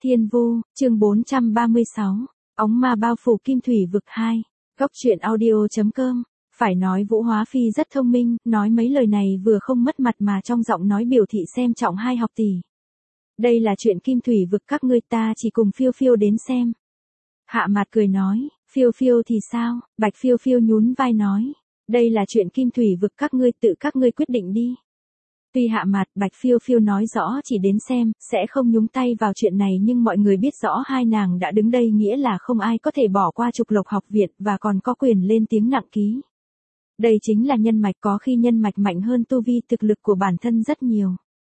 Thiên Vu, chương 436, óng ma bao phủ kim thủy vực 2, góc truyện audio.com. Phải nói Vũ Hóa Phi rất thông minh, nói mấy lời này vừa không mất mặt mà trong giọng nói biểu thị xem trọng hai học tỷ. Đây là chuyện kim thủy vực các ngươi, ta chỉ cùng Phiêu Phiêu đến xem. Hạ Mạt cười nói, Phiêu Phiêu thì sao? Bạch Phiêu Phiêu nhún vai nói, đây là chuyện kim thủy vực các ngươi, tự các ngươi quyết định đi. Tuy Hạ Mạt, Bạch Phiêu Phiêu nói rõ chỉ đến xem, sẽ không nhúng tay vào chuyện này, nhưng mọi người biết rõ hai nàng đã đứng đây nghĩa là không ai có thể bỏ qua Trục Lộc học viện và còn có quyền lên tiếng nặng ký. Đây chính là nhân mạch, có khi nhân mạch mạnh hơn tu vi thực lực của bản thân rất nhiều.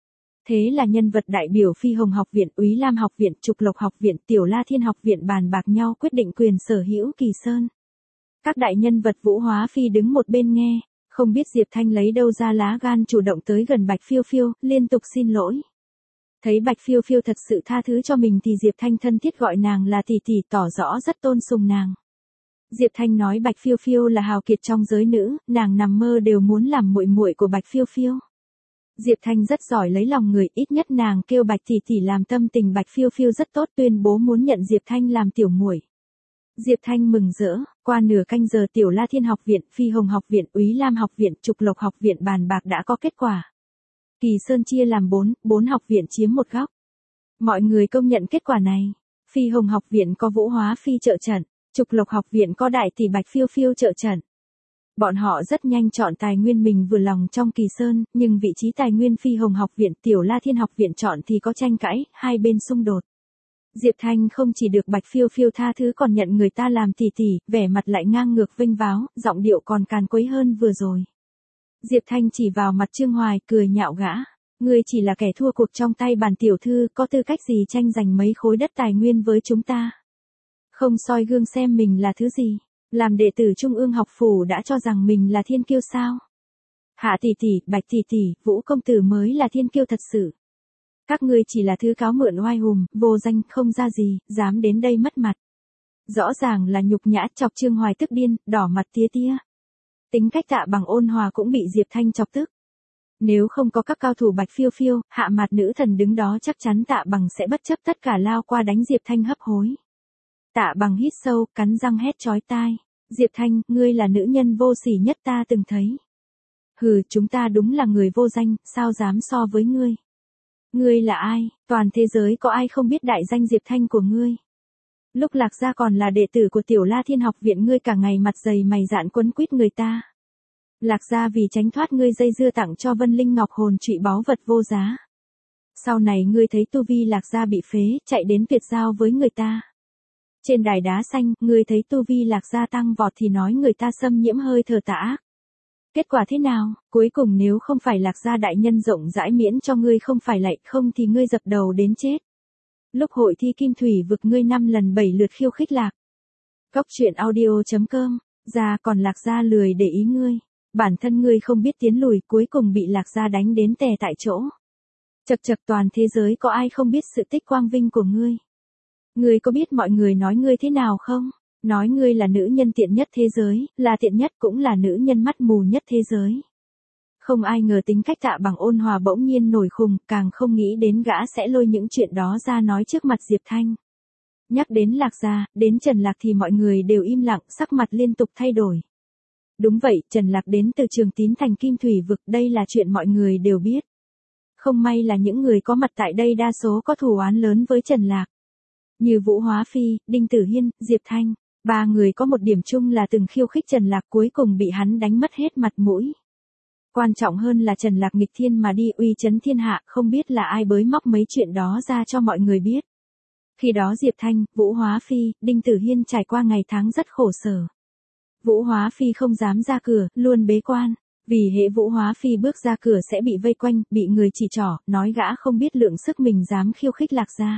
Thế là nhân vật đại biểu Phi Hồng học viện, Úy Lam học viện, Trục Lộc học viện, Tiểu La Thiên học viện bàn bạc nhau quyết định quyền sở hữu Kỳ Sơn. Các đại nhân vật Vũ Hóa Phi đứng một bên nghe. Không biết Diệp Thanh lấy đâu ra lá gan chủ động tới gần Bạch Phiêu Phiêu, liên tục xin lỗi. Thấy Bạch Phiêu Phiêu thật sự tha thứ cho mình thì Diệp Thanh thân thiết gọi nàng là tỷ tỷ, tỏ rõ rất tôn sùng nàng. Diệp Thanh nói Bạch Phiêu Phiêu là hào kiệt trong giới nữ, nàng nằm mơ đều muốn làm muội muội của Bạch Phiêu Phiêu. Diệp Thanh rất giỏi lấy lòng người, ít nhất nàng kêu Bạch tỷ tỷ làm tâm tình Bạch Phiêu Phiêu rất tốt, tuyên bố muốn nhận Diệp Thanh làm tiểu muội. Diệp Thanh mừng rỡ, qua nửa canh giờ Tiểu La Thiên học viện, Phi Hồng học viện, Úy Lam học viện, Trục Lộc học viện bàn bạc đã có kết quả. Kỳ Sơn chia làm 4 học viện chiếm một góc. Mọi người công nhận kết quả này. Phi Hồng học viện có Vũ Hóa Phi trợ trận, Trục Lộc học viện có đại tỷ Bạch Phiêu Phiêu trợ trận. Bọn họ rất nhanh chọn tài nguyên mình vừa lòng trong Kỳ Sơn, nhưng vị trí tài nguyên Phi Hồng học viện, Tiểu La Thiên học viện chọn thì có tranh cãi, hai bên xung đột. Diệp Thanh không chỉ được Bạch Phiêu Phiêu tha thứ còn nhận người ta làm tỷ tỷ, vẻ mặt lại ngang ngược vênh váo, giọng điệu còn càn quấy hơn vừa rồi. Diệp Thanh chỉ vào mặt Trương Hoài, cười nhạo gã. Ngươi chỉ là kẻ thua cuộc trong tay bản tiểu thư, có tư cách gì tranh giành mấy khối đất tài nguyên với chúng ta? Không soi gương xem mình là thứ gì? Làm đệ tử Trung ương học phủ đã cho rằng mình là thiên kiêu sao? Hạ tỷ tỷ, Bạch tỷ tỷ, Vũ công tử mới là thiên kiêu thật sự. Các ngươi chỉ là thứ cáo mượn oai hùng, vô danh, không ra gì, dám đến đây mất mặt. Rõ ràng là nhục nhã, chọc Trương Hoài tức điên, đỏ mặt tía tía. Tính cách Tạ Bằng ôn hòa cũng bị Diệp Thanh chọc tức. Nếu không có các cao thủ Bạch Phiêu Phiêu, Hạ Mạt nữ thần đứng đó chắc chắn Tạ Bằng sẽ bất chấp tất cả lao qua đánh Diệp Thanh hấp hối. Tạ Bằng hít sâu, cắn răng hét chói tai. Diệp Thanh, ngươi là nữ nhân vô sỉ nhất ta từng thấy. Hừ, chúng ta đúng là người vô danh, sao dám so với ngươi? Ngươi là ai? Toàn thế giới có ai không biết đại danh Diệp Thanh của ngươi? Lúc Lạc Gia còn là đệ tử của Tiểu La Thiên học viện, ngươi cả ngày mặt dày mày dạn quấn quýt người ta. Lạc Gia vì tránh thoát ngươi dây dưa tặng cho Vân Linh Ngọc hồn trụy báu vật vô giá. Sau này ngươi thấy tu vi Lạc Gia bị phế, chạy đến tuyệt giao với người ta. Trên đài đá xanh, ngươi thấy tu vi Lạc Gia tăng vọt thì nói người ta xâm nhiễm hơi thở tà ác. Kết quả thế nào? Cuối cùng nếu không phải Lạc Gia đại nhân rộng rãi miễn cho ngươi không phải lạy, không thì ngươi dập đầu đến chết. Lúc hội thi kim thủy vực ngươi 5 lần 7 lượt khiêu khích Lạc. Góc truyện audio.com, ra còn Lạc Gia lười để ý ngươi. Bản thân ngươi không biết tiến lùi, cuối cùng bị Lạc Gia đánh đến tè tại chỗ. Chật chật, toàn thế giới có ai không biết sự tích quang vinh của ngươi. Ngươi có biết mọi người nói ngươi thế nào không? Nói ngươi là nữ nhân tiện nhất thế giới, là tiện nhất cũng là nữ nhân mắt mù nhất thế giới. Không ai ngờ tính cách Tạ Bằng ôn hòa bỗng nhiên nổi khùng, càng không nghĩ đến gã sẽ lôi những chuyện đó ra nói trước mặt Diệp Thanh. Nhắc đến Lạc Gia, đến Trần Lạc thì mọi người đều im lặng, sắc mặt liên tục thay đổi. Đúng vậy, Trần Lạc đến từ Trường Tín thành kim thủy vực, đây là chuyện mọi người đều biết. Không may là những người có mặt tại đây đa số có thù oán lớn với Trần Lạc. Như Vũ Hóa Phi, Đinh Tử Hiên, Diệp Thanh. Ba người có một điểm chung là từng khiêu khích Trần Lạc, cuối cùng bị hắn đánh mất hết mặt mũi. Quan trọng hơn là Trần Lạc nghịch thiên mà đi uy chấn thiên hạ, không biết là ai bới móc mấy chuyện đó ra cho mọi người biết. Khi đó Diệp Thanh, Vũ Hóa Phi, Đinh Tử Hiên trải qua ngày tháng rất khổ sở. Vũ Hóa Phi không dám ra cửa, luôn bế quan. Vì hễ Vũ Hóa Phi bước ra cửa sẽ bị vây quanh, bị người chỉ trỏ, nói gã không biết lượng sức mình dám khiêu khích Lạc Gia.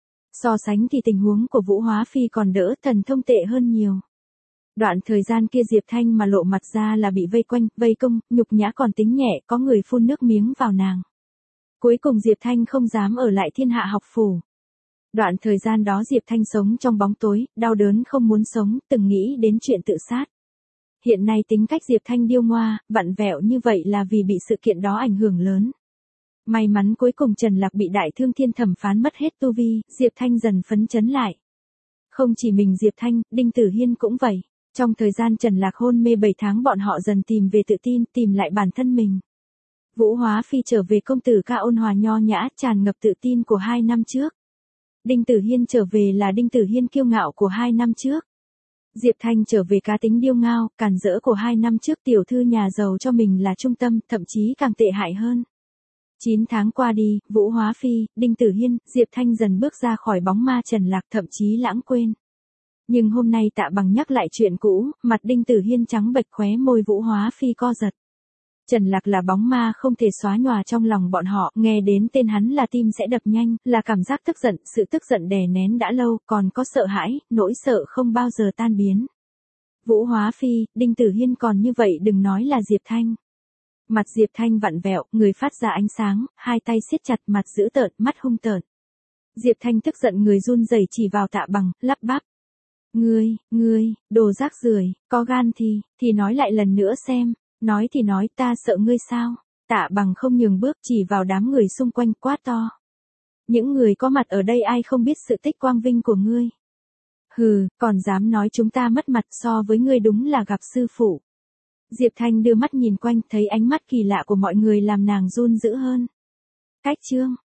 So sánh thì tình huống của Vũ Hóa Phi còn đỡ, thần thông tệ hơn nhiều. Đoạn thời gian kia Diệp Thanh mà lộ mặt ra là bị vây quanh, vây công, nhục nhã còn tính nhẹ, có người phun nước miếng vào nàng. Cuối cùng Diệp Thanh không dám ở lại Thiên Hạ học phủ. Đoạn thời gian đó Diệp Thanh sống trong bóng tối, đau đớn không muốn sống, từng nghĩ đến chuyện tự sát. Hiện nay tính cách Diệp Thanh điêu ngoa, vặn vẹo như vậy là vì bị sự kiện đó ảnh hưởng lớn. May mắn cuối cùng Trần Lạc bị Đại Thương Thiên thẩm phán mất hết tu vi, Diệp Thanh dần phấn chấn lại. Không chỉ mình Diệp Thanh, Đinh Tử Hiên cũng vậy. Trong thời gian Trần Lạc hôn mê 7 tháng bọn họ dần tìm về tự tin, tìm lại bản thân mình. Vũ Hóa Phi trở về công tử ca ôn hòa nho nhã, tràn ngập tự tin của 2 năm trước. Đinh Tử Hiên trở về là Đinh Tử Hiên kiêu ngạo của 2 năm trước. Diệp Thanh trở về cá tính điêu ngao, càn rỡ của 2 năm trước, tiểu thư nhà giàu cho mình là trung tâm, thậm chí càng tệ hại hơn. 9 tháng qua đi, Vũ Hóa Phi, Đinh Tử Hiên, Diệp Thanh dần bước ra khỏi bóng ma Trần Lạc, thậm chí lãng quên. Nhưng hôm nay Tạ Bằng nhắc lại chuyện cũ, mặt Đinh Tử Hiên trắng bệch, khóe môi Vũ Hóa Phi co giật. Trần Lạc là bóng ma không thể xóa nhòa trong lòng bọn họ, nghe đến tên hắn là tim sẽ đập nhanh, là cảm giác tức giận, sự tức giận đè nén đã lâu, còn có sợ hãi, nỗi sợ không bao giờ tan biến. Vũ Hóa Phi, Đinh Tử Hiên còn như vậy đừng nói là Diệp Thanh. Mặt Diệp Thanh vặn vẹo, người phát ra ánh sáng, hai tay siết chặt, mặt dữ tợn, mắt hung tợn. Diệp Thanh tức giận, người run rẩy chỉ vào Tạ Bằng, lắp bắp. Ngươi, đồ rác rưởi, có gan thì nói lại lần nữa xem. Nói thì nói, ta sợ ngươi sao? Tạ Bằng không nhường bước, chỉ vào đám người xung quanh quát to. Những người có mặt ở đây ai không biết sự tích quang vinh của ngươi? Hừ, còn dám nói chúng ta mất mặt, so với ngươi đúng là gặp sư phụ. Diệp Thanh đưa mắt nhìn quanh, thấy ánh mắt kỳ lạ của mọi người làm nàng run dữ hơn. Cách chương